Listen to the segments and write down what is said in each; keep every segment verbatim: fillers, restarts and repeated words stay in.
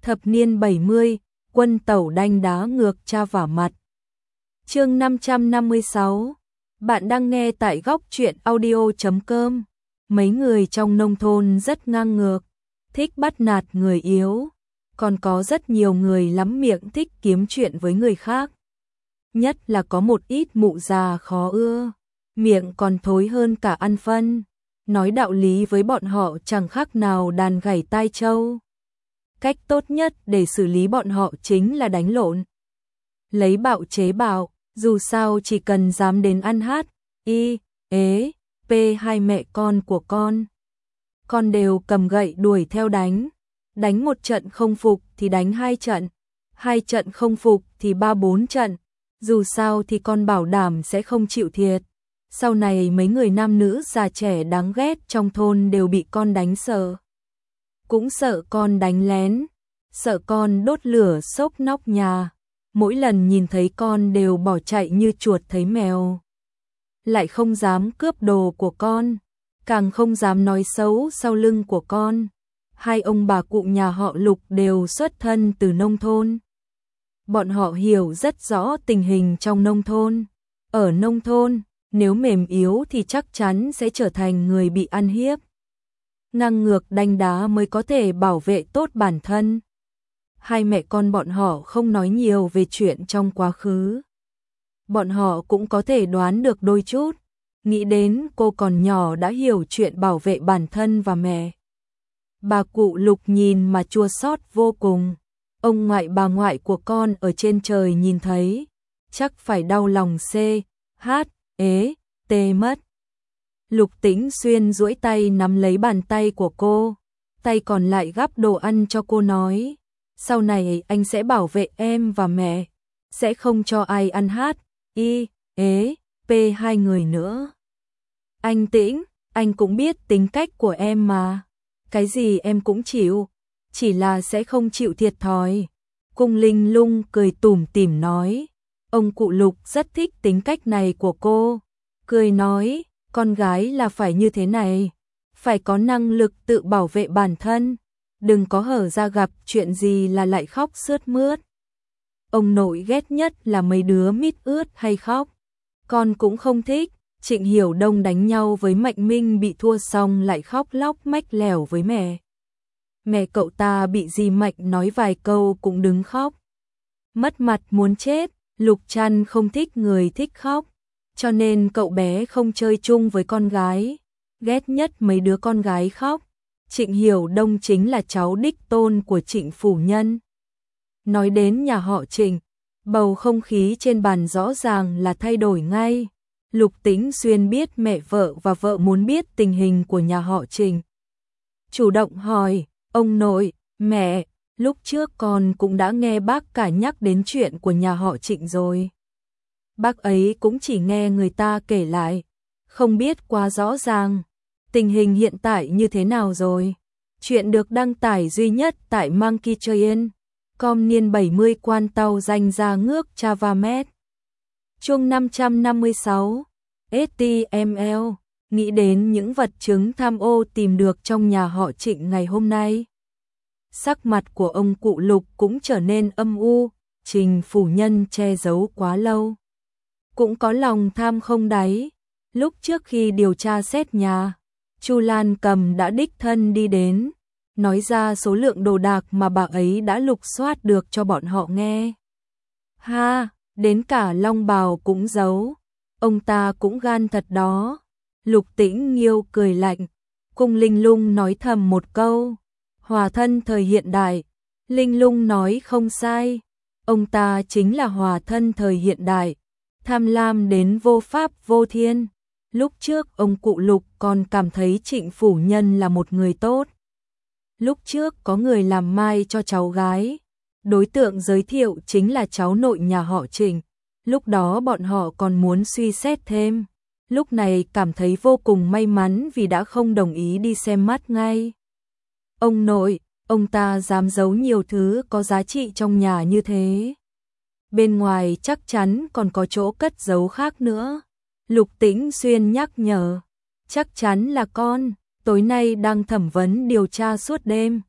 Thập niên bảy mươi, quân tẩu đanh đá ngược cha vả mặt. Chương năm trăm năm mươi sáu. Bạn đang nghe tại góc truyện audio chấm com. Mấy người trong nông thôn rất ngang ngược, thích bắt nạt người yếu, còn có rất nhiều người lắm miệng thích kiếm chuyện với người khác. Nhất là có một ít mụ già khó ưa, miệng còn thối hơn cả ăn phân, nói đạo lý với bọn họ chẳng khác nào đàn gảy tai trâu. Cách tốt nhất để xử lý bọn họ chính là đánh lộn. Lấy bạo chế bạo, dù sao chỉ cần dám đến ăn hát, y, ế, p hai mẹ con của con. Con đều cầm gậy đuổi theo đánh. Đánh một trận không phục thì đánh hai trận. Hai trận không phục thì ba bốn trận. Dù sao thì con bảo đảm sẽ không chịu thiệt. Sau này mấy người nam nữ già trẻ đáng ghét trong thôn đều bị con đánh sợ. Cũng sợ con đánh lén, sợ con đốt lửa xốc nóc nhà. Mỗi lần nhìn thấy con đều bỏ chạy như chuột thấy mèo. Lại không dám cướp đồ của con, càng không dám nói xấu sau lưng của con. Hai ông bà cụ nhà họ Lục đều xuất thân từ nông thôn. Bọn họ hiểu rất rõ tình hình trong nông thôn. Ở nông thôn, nếu mềm yếu thì chắc chắn sẽ trở thành người bị ăn hiếp. Ngang ngược đánh đá mới có thể bảo vệ tốt bản thân. Hai mẹ con bọn họ không nói nhiều về chuyện trong quá khứ. Bọn họ cũng có thể đoán được đôi chút. Nghĩ đến cô còn nhỏ đã hiểu chuyện bảo vệ bản thân và mẹ. Bà cụ Lục nhìn mà chua xót vô cùng. Ông ngoại bà ngoại của con ở trên trời nhìn thấy, chắc phải đau lòng c, h, ế, t mất. Lục Tĩnh Xuyên duỗi tay nắm lấy bàn tay của cô, tay còn lại gắp đồ ăn cho cô nói, sau này anh sẽ bảo vệ em và mẹ, sẽ không cho ai ăn hát, y, ế, p hai người nữa. Anh Tĩnh, anh cũng biết tính cách của em mà, cái gì em cũng chịu, chỉ là sẽ không chịu thiệt thòi. Cung Linh Lung cười tủm tỉm nói, ông cụ Lục rất thích tính cách này của cô, cười nói, con gái là phải như thế này, phải có năng lực tự bảo vệ bản thân, đừng có hở ra gặp chuyện gì là lại khóc sướt mướt. Ông nội ghét nhất là mấy đứa mít ướt hay khóc, con cũng không thích. Trịnh Hiểu Đông đánh nhau với Mạnh Minh bị thua xong lại khóc lóc mách lẻo với mẹ. Mẹ cậu ta bị dì Mạnh nói vài câu cũng đứng khóc. Mất mặt muốn chết, Lục Trăn không thích người thích khóc, cho nên cậu bé không chơi chung với con gái, ghét nhất mấy đứa con gái khóc. Trịnh Hiểu Đông chính là cháu đích tôn của Trịnh phủ nhân. Nói đến nhà họ Trịnh, bầu không khí trên bàn rõ ràng là thay đổi ngay. Lục Tĩnh Xuyên biết mẹ vợ và vợ muốn biết tình hình của nhà họ Trịnh. Chủ động hỏi, ông nội, mẹ, lúc trước con cũng đã nghe bác cả nhắc đến chuyện của nhà họ Trịnh rồi. Bác ấy cũng chỉ nghe người ta kể lại, không biết quá rõ ràng. Tình hình hiện tại như thế nào rồi? Chuyện được đăng tải duy nhất tại Monkey Train. Com niên bảy mươi quan tàu danh ra ngước Chavamet. Chương năm trăm năm mươi sáu. ét tê em lờ. Nghĩ đến những vật chứng tham ô tìm được trong nhà họ Trịnh ngày hôm nay. Sắc mặt của ông cụ Lục cũng trở nên âm u, Trịnh phủ nhân che giấu quá lâu. Cũng có lòng tham không đáy. Lúc trước khi điều tra xét nhà, Chu Lan Cầm đã đích thân đi đến, nói ra số lượng đồ đạc mà bà ấy đã lục soát được cho bọn họ nghe. Ha, đến cả long bào cũng giấu, ông ta cũng gan thật đó. Lục Tĩnh Nghiêu cười lạnh, Cung Linh Lung nói thầm một câu, hòa thân thời hiện đại. Linh Lung nói không sai, ông ta chính là hòa thân thời hiện đại, tham lam đến vô pháp vô thiên. Lúc trước ông cụ Lục còn cảm thấy Trịnh phủ nhân là một người tốt. Lúc trước có người làm mai cho cháu gái, đối tượng giới thiệu chính là cháu nội nhà họ Trịnh. Lúc đó bọn họ còn muốn suy xét thêm, lúc này cảm thấy vô cùng may mắn vì đã không đồng ý đi xem mắt ngay. Ông nội, ông ta dám giấu nhiều thứ có giá trị trong nhà như thế. Bên ngoài chắc chắn còn có chỗ cất giấu khác nữa. Lục Tĩnh Xuyên nhắc nhở, chắc chắn là con, tối nay đang thẩm vấn điều tra suốt đêm.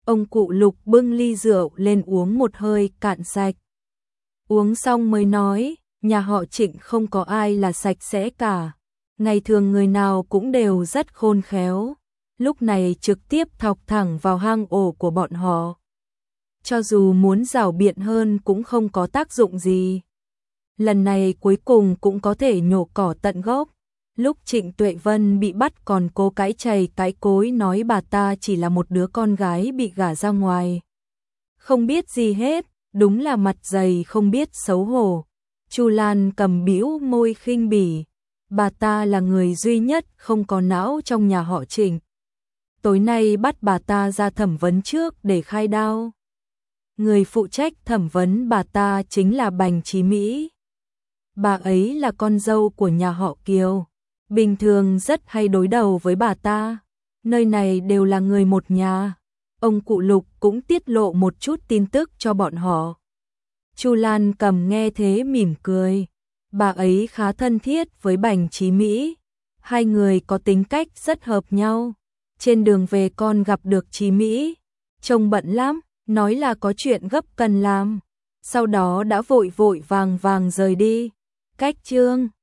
Ông cụ Lục bưng ly rượu lên uống một hơi cạn sạch. Uống xong mới nói, nhà họ Trịnh không có ai là sạch sẽ cả. Ngày thường người nào cũng đều rất khôn khéo. Lúc này trực tiếp thọc thẳng vào hang ổ của bọn họ. Cho dù muốn rảo biện hơn cũng không có tác dụng gì. Lần này cuối cùng cũng có thể nhổ cỏ tận gốc. Lúc Trịnh Tuệ Vân bị bắt còn cố cãi chày cãi cối nói bà ta chỉ là một đứa con gái bị gả ra ngoài. Không biết gì hết, đúng là mặt dày không biết xấu hổ. Chu Lan cầm bĩu môi khinh bỉ. Bà ta là người duy nhất không có não trong nhà họ Trịnh. Tối nay bắt bà ta ra thẩm vấn trước để khai đao. Người phụ trách thẩm vấn bà ta chính là Bành Chí Mỹ. Bà ấy là con dâu của nhà họ Kiều. Bình thường rất hay đối đầu với bà ta. Nơi này đều là người một nhà. Ông cụ Lục cũng tiết lộ một chút tin tức cho bọn họ. Chu Lan cầm nghe thế mỉm cười. Bà ấy khá thân thiết với Bành Chí Mỹ. Hai người có tính cách rất hợp nhau. Trên đường về con gặp được Chí Mỹ. Trông bận lắm, nói là có chuyện gấp cần làm. Sau đó đã vội vội vàng vàng rời đi. Cách chương